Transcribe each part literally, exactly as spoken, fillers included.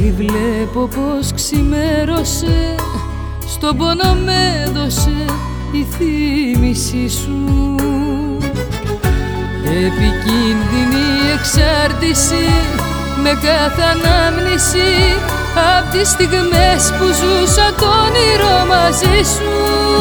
Πάλι βλέπω πως ξημέρωσε, στον πόνο με έδωσε η θύμηση σου. Επικίνδυνη εξάρτηση με κάθε ανάμνηση απ' τις στιγμές που ζούσα το όνειρο μαζί σου.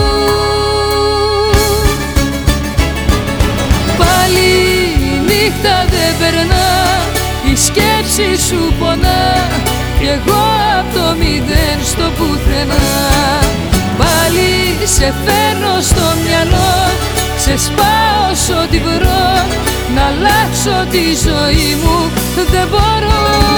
Πάλι η νύχτα δεν περνά, η σκέψη σου πονά κι εγώ απ' το μηδέν στο πουθενά. Πάλι σε φέρνω στο μυαλό, ξεσπάω σ' ό,τι βρω, να αλλάξω τη ζωή μου δεν μπορώ.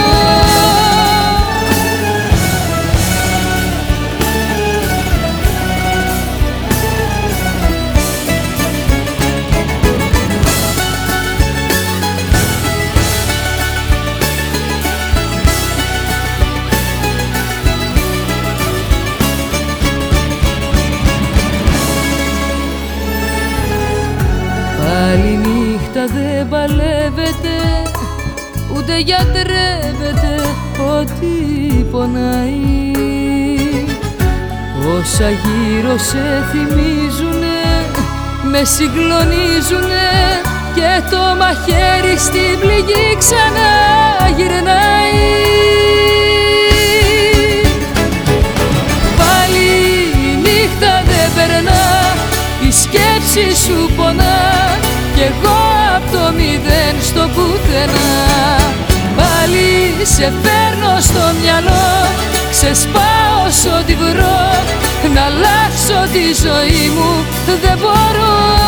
Πάλι νύχτα δεν παλεύεται, ούτε γιατρεύεται ό,τι πονάει. Όσα γύρω σε θυμίζουνε, με συγκλονίζουνε και το μαχαίρι στην πληγή ξανά γυρνάει. Πάλι η νύχτα δεν περνά, η σκέψη σου πονά κι εγώ απ' το μηδέν στο πουθενά. Πάλι σε φέρνω στο μυαλό, ξεσπάω σ' ό,τι βρω, να αλλάξω τη ζωή μου δεν μπορώ.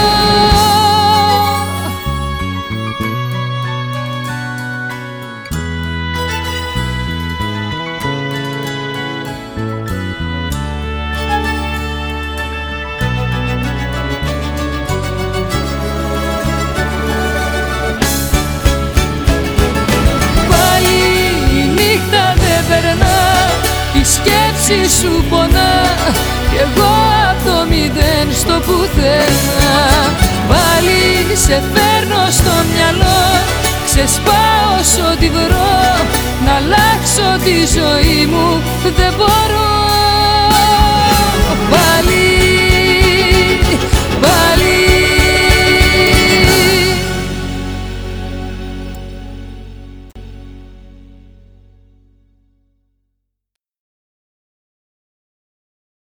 Σκέψη σου πονά κι εγώ απ' το μηδέν στο πουθενά. Πάλι σε φέρνω στο μυαλό, ξεσπάω σ' ό,τι βρω, να αλλάξω τη ζωή μου δεν μπορώ.